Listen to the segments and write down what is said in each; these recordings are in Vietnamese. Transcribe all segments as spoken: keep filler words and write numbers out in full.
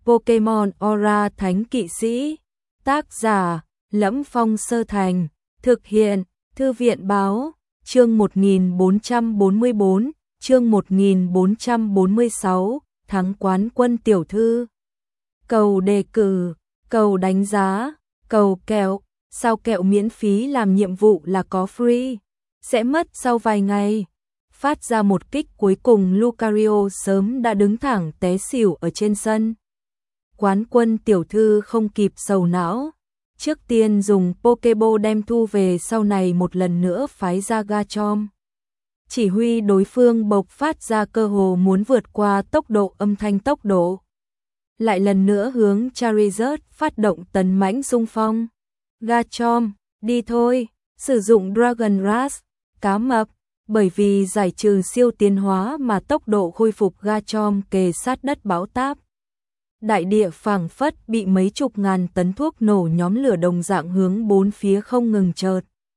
Pokemon Aura Thánh Kỵ Sĩ. Tác giả: Lẫm Phong Sơ Thành. Thực hiện: Thư viện báo. Chương một nghìn bốn trăm bốn mươi bốn, chương một nghìn bốn trăm bốn mươi sáu, thắng quán quân tiểu thư. Cầu đề cử, cầu đánh giá, cầu kẹo. Sao kẹo miễn phí làm nhiệm vụ là có free, sẽ mất sau vài ngày. Phát ra một kích cuối cùng, Lucario sớm đã đứng thẳng té xỉu ở trên sân. Quán quân tiểu thư không kịp sầu não, trước tiên dùng Pokéball đem thu về, sau này một lần nữa phái ra Garchomp. Chỉ huy đối phương bộc phát ra cơ hồ muốn vượt qua tốc độ âm thanh tốc độ. Lại lần nữa hướng Charizard phát động tấn mãnh xung phong. Garchomp, đi thôi, sử dụng Dragon Rush, cá mập. Bởi vì giải trừ siêu tiến hóa mà tốc độ khôi phục Garchomp kề sát đất bão táp. Đại địa phảng phất bị mấy chục ngàn tấn thuốc nổ nhóm lửa đồng dạng hướng bốn phía không ngừng chợt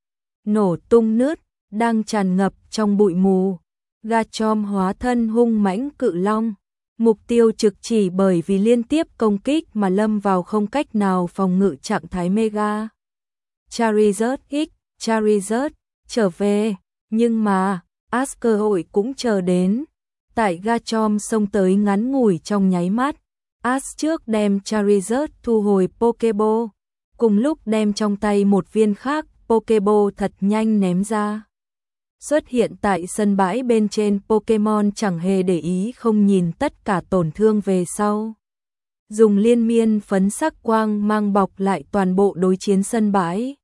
nổ tung nứt, đang tràn ngập trong bụi mù. Garchomp hóa thân hung mãnh cự long, mục tiêu trực chỉ, bởi vì liên tiếp công kích mà lâm vào không cách nào phòng ngự trạng thái mega. Charizard X, Charizard, trở về. Nhưng mà, Ash cơ hội cũng chờ đến. Tại Garchomp xông tới ngắn ngủi trong nháy mắt, Ash trước đem Charizard thu hồi Pokéball, cùng lúc đem trong tay một viên khác Pokéball thật nhanh ném ra. Xuất hiện tại sân bãi bên trên, Pokemon chẳng hề để ý, không nhìn tất cả tổn thương về sau. Dùng liên miên phấn sắc quang mang bọc lại toàn bộ đối chiến sân bãi.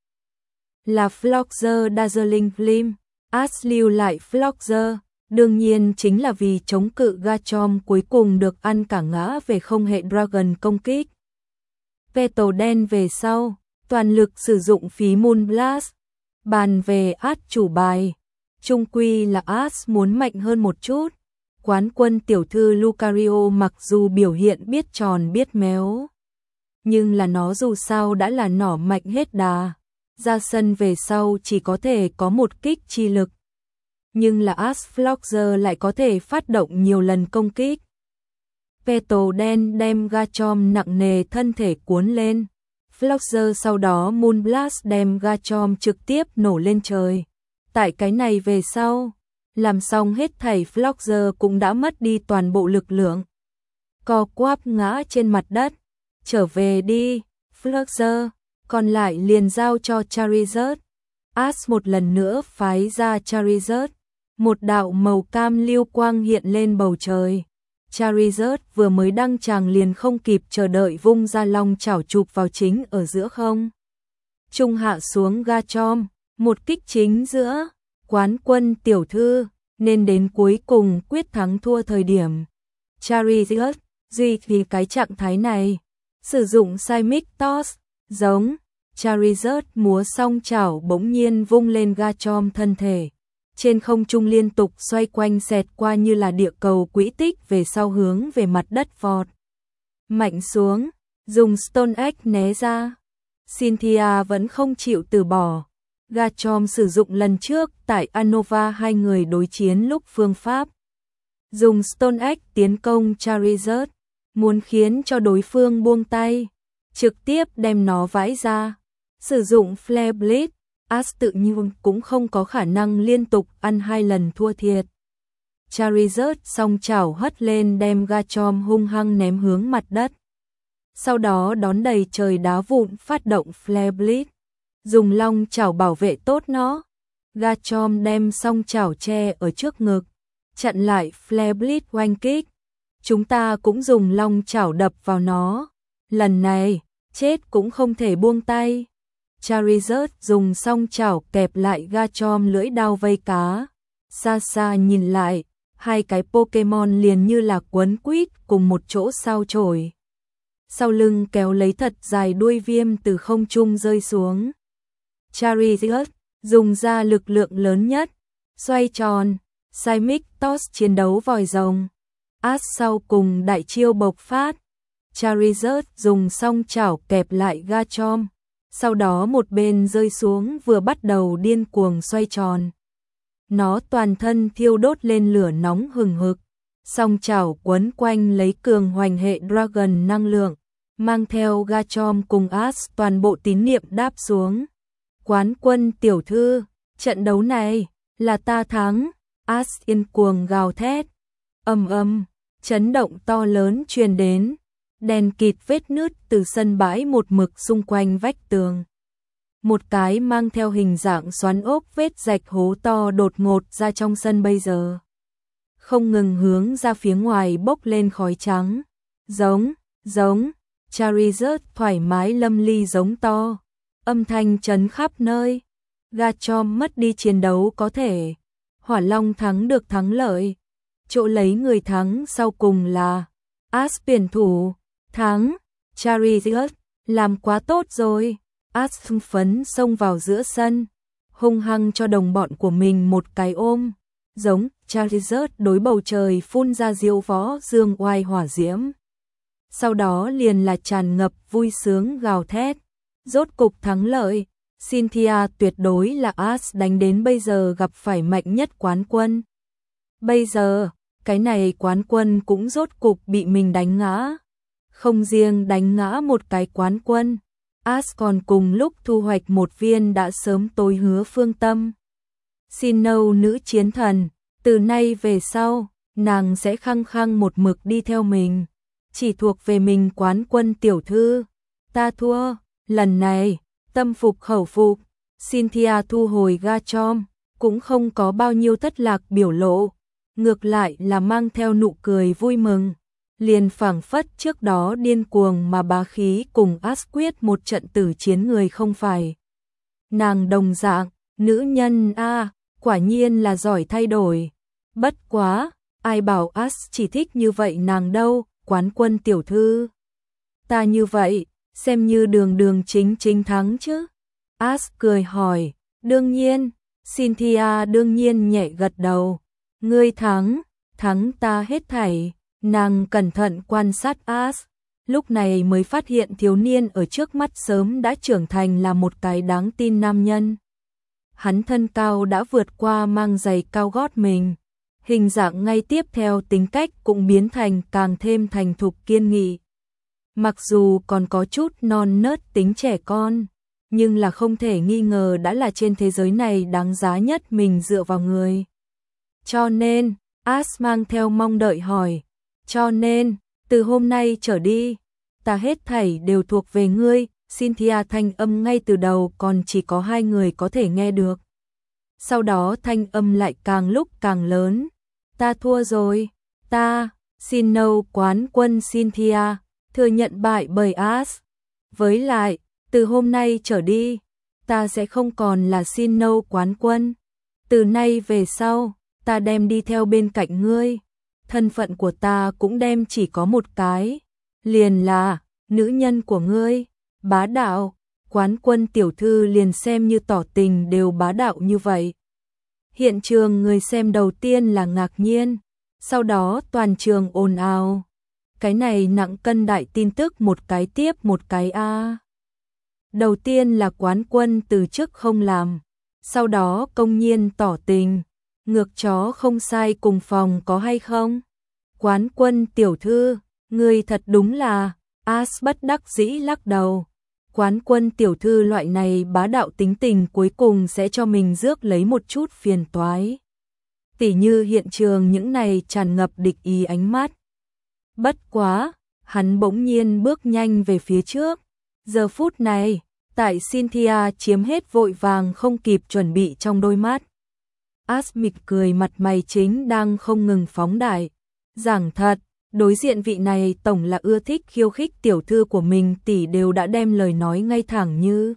Là Flockzer Dazzling Gleam. Ash lưu lại Flockzer, đương nhiên chính là vì chống cự Garchomp cuối cùng được ăn cả ngã về không hệ Dragon công kích. Petal đen về sau, toàn lực sử dụng phí Moonblast. Bàn về Ash chủ bài, chung quy là Ash muốn mạnh hơn một chút. Quán quân tiểu thư Lucario mặc dù biểu hiện biết tròn biết méo, nhưng là nó dù sao đã là nỏ mạnh hết đà. Ra sân về sau chỉ có thể có một kích chi lực. Nhưng là Ash Flockzer lại có thể phát động nhiều lần công kích. Petal đen đem Garchomp nặng nề thân thể cuốn lên. Flockzer sau đó Moonblast đem Garchomp trực tiếp nổ lên trời. Tại cái này về sau, làm xong hết thảy, Flockzer cũng đã mất đi toàn bộ lực lượng. Co quắp ngã trên mặt đất. Trở về đi, Flockzer. Còn lại liền giao cho Charizard. Ash một lần nữa phái ra Charizard. Một đạo màu cam lưu quang hiện lên bầu trời. Charizard vừa mới đăng tràng liền không kịp chờ đợi vung ra long chảo chụp vào chính ở giữa không trung hạ xuống Garchomp. Một kích chính giữa. Quán quân tiểu thư nên đến cuối cùng quyết thắng thua thời điểm. Charizard duy trì cái trạng thái này, sử dụng Seismic Toss. Giống, Charizard múa song chảo bỗng nhiên vung lên Garchomp thân thể. Trên không trung liên tục xoay quanh, xẹt qua như là địa cầu quỹ tích về sau hướng về mặt đất vọt mạnh xuống, dùng Stone Egg né ra. Cynthia vẫn không chịu từ bỏ. Garchomp sử dụng lần trước tại Unova hai người đối chiến lúc phương pháp. Dùng Stone Egg tiến công Charizard, muốn khiến cho đối phương buông tay. Trực tiếp đem nó vãi ra. Sử dụng Flare Blitz, Ash tự nhiên cũng không có khả năng liên tục ăn hai lần thua thiệt. Charizard song chảo hất lên đem Garchomp hung hăng ném hướng mặt đất. Sau đó đón đầy trời đá vụn phát động Flare Blitz. Dùng long chảo bảo vệ tốt nó. Garchomp đem song chảo che ở trước ngực, chặn lại Flare Blitz oanh kích. Chúng ta cũng dùng long chảo đập vào nó. Lần này, chết cũng không thể buông tay. Charizard dùng song chảo kẹp lại Garchomp lưỡi đao vây cá. Xa xa nhìn lại, hai cái Pokemon liền như là quấn quýt cùng một chỗ sao chổi. Sau lưng kéo lấy thật dài đuôi viêm từ không trung rơi xuống. Charizard dùng ra lực lượng lớn nhất, xoay tròn, Seismic Toss chiến đấu vòi rồng. Ash sau cùng đại chiêu bộc phát. Charizard dùng song chảo kẹp lại Garchomp, sau đó một bên rơi xuống vừa bắt đầu điên cuồng xoay tròn. Nó toàn thân thiêu đốt lên lửa nóng hừng hực, song chảo quấn quanh lấy cường hoành hệ Dragon năng lượng, mang theo Garchomp cùng Ash toàn bộ tín niệm đáp xuống. Quán quân tiểu thư, trận đấu này là ta thắng. Ash yên cuồng gào thét. Ầm ầm, chấn động to lớn truyền đến, đèn kịt vết nứt từ sân bãi một mực xung quanh vách tường. Một cái mang theo hình dạng xoắn ốc vết rạch hố to đột ngột ra trong sân bây giờ. Không ngừng hướng ra phía ngoài bốc lên khói trắng. Giống, giống, Charizard thoải mái lâm ly giống to. Âm thanh chấn khắp nơi. Garchomp mất đi chiến đấu có thể. Hỏa Long thắng được thắng lợi. Chỗ lấy người thắng sau cùng là Ash tuyển thủ. Thắng, Charizard, làm quá tốt rồi. Ash hưng phấn xông vào giữa sân, hung hăng cho đồng bọn của mình một cái ôm. Giống, Charizard đối bầu trời phun ra diệu võ dương oai hỏa diễm. Sau đó liền là tràn ngập vui sướng gào thét. Rốt cục thắng lợi, Cynthia tuyệt đối là Ash đánh đến bây giờ gặp phải mạnh nhất quán quân. Bây giờ, cái này quán quân cũng rốt cục bị mình đánh ngã. Không riêng đánh ngã một cái quán quân, Ash còn cùng lúc thu hoạch một viên đã sớm tối hứa phương tâm. Sinnoh nữ chiến thần, từ nay về sau, nàng sẽ khăng khăng một mực đi theo mình. Chỉ thuộc về mình quán quân tiểu thư. Ta thua, lần này, tâm phục khẩu phục. Cynthia thu hồi Garchomp, cũng không có bao nhiêu thất lạc biểu lộ. Ngược lại là mang theo nụ cười vui mừng. Liền phảng phất trước đó điên cuồng mà bá khí cùng Ash quyết một trận tử chiến người không phải. Nàng đồng dạng, nữ nhân a à, quả nhiên là giỏi thay đổi. Bất quá, ai bảo Ash chỉ thích như vậy nàng đâu, quán quân tiểu thư. Ta như vậy, xem như đường đường chính chính thắng chứ. Ash cười hỏi, đương nhiên. Cynthia đương nhiên nhẹ gật đầu. Ngươi thắng, thắng ta hết thảy. Nàng cẩn thận quan sát Ash, lúc này mới phát hiện thiếu niên ở trước mắt sớm đã trưởng thành là một cái đáng tin nam nhân. Hắn thân cao đã vượt qua mang giày cao gót mình, hình dạng ngay tiếp theo tính cách cũng biến thành càng thêm thành thục kiên nghị. Mặc dù còn có chút non nớt tính trẻ con, nhưng là không thể nghi ngờ đã là trên thế giới này đáng giá nhất mình dựa vào người. Cho nên, Ash mang theo mong đợi hỏi, cho nên, từ hôm nay trở đi, ta hết thảy đều thuộc về ngươi. Cynthia thanh âm ngay từ đầu còn chỉ có hai người có thể nghe được. Sau đó thanh âm lại càng lúc càng lớn. Ta thua rồi, ta, Sinnoh quán quân Cynthia, thừa nhận bại bởi Ash. Với lại, từ hôm nay trở đi, ta sẽ không còn là Sinnoh quán quân. Từ nay về sau, ta đem đi theo bên cạnh ngươi. Thân phận của ta cũng đem chỉ có một cái, liền là nữ nhân của ngươi. Bá đạo, quán quân tiểu thư liền xem như tỏ tình đều bá đạo như vậy. Hiện trường người xem đầu tiên là ngạc nhiên, sau đó toàn trường ồn ào. Cái này nặng cân đại tin tức một cái tiếp một cái a. À. Đầu tiên là quán quân từ chức không làm, sau đó công nhiên tỏ tình. Ngược chó không sai cùng phòng có hay không? Quán quân tiểu thư, người thật đúng là, Ash bất đắc dĩ lắc đầu. Quán quân tiểu thư loại này bá đạo tính tình cuối cùng sẽ cho mình rước lấy một chút phiền toái. Tỉ như hiện trường những này tràn ngập địch ý ánh mắt. Bất quá, hắn bỗng nhiên bước nhanh về phía trước. Giờ phút này, tại Cynthia chiếm hết vội vàng không kịp chuẩn bị trong đôi mắt. Ash mỉm cười mặt mày chính đang không ngừng phóng đại. Giảng thật, đối diện vị này tổng là ưa thích khiêu khích tiểu thư của mình tỷ đều đã đem lời nói ngay thẳng như.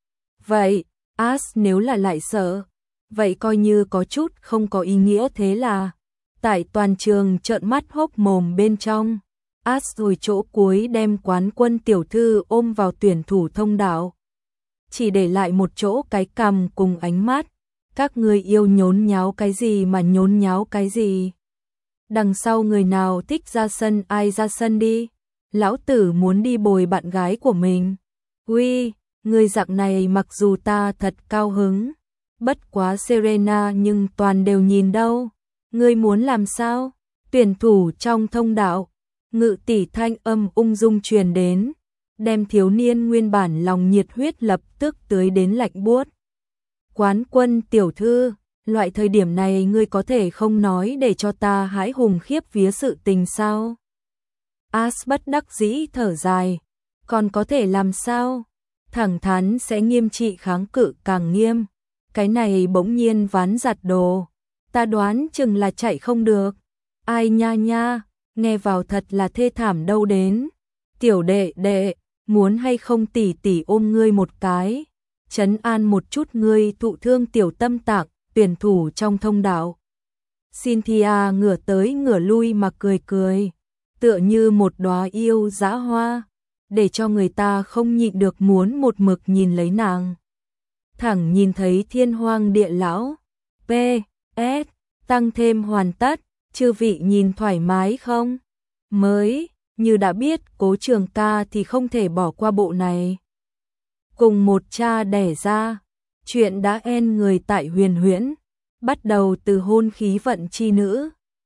Vậy, Ash nếu là lại sợ, vậy coi như có chút không có ý nghĩa thế là. Tại toàn trường trợn mắt hốc mồm bên trong, Ash rồi chỗ cuối đem quán quân tiểu thư ôm vào tuyển thủ thông đạo. Chỉ để lại một chỗ cái cằm cùng ánh mắt. Các người yêu nhốn nháo cái gì mà nhốn nháo cái gì? Đằng sau người nào thích ra sân ai ra sân đi. Lão tử muốn đi bồi bạn gái của mình. Uy, người dạng này mặc dù ta thật cao hứng. Bất quá Serena nhưng toàn đều nhìn đâu. Ngươi muốn làm sao? Tuyển thủ trong thông đạo, Ngự tỷ thanh âm ung dung truyền đến, đem thiếu niên nguyên bản lòng nhiệt huyết lập tức tưới đến lạnh buốt. Quán Quân tiểu thư, loại thời điểm này ngươi có thể không nói để cho ta hãi hùng khiếp vía sự tình sao? As bất đắc dĩ thở dài, còn có thể làm sao? Thẳng thắn sẽ nghiêm trị kháng cự càng nghiêm. Cái này bỗng nhiên ván giặt đồ, ta đoán chừng là chạy không được. Ai nha nha, nghe vào thật là thê thảm đâu đến. Tiểu đệ đệ, muốn hay không tỷ tỷ ôm ngươi một cái, trấn an một chút ngươi thụ thương tiểu tâm tạng. Tuyển thủ trong thông đạo, Cynthia ngửa tới ngửa lui mà cười cười, tựa như một đóa yêu dã hoa, để cho người ta không nhịn được muốn một mực nhìn lấy nàng. Thẳng nhìn thấy thiên hoang địa lão, pê ét, tăng thêm hoàn tất, chư vị nhìn thoải mái không? Mới, như đã biết Cố Trường ca thì không thể bỏ qua bộ này. Cùng một cha đẻ ra, chuyện đã en người tại Huyền Huyễn, bắt đầu từ hôn khí vận chi nữ.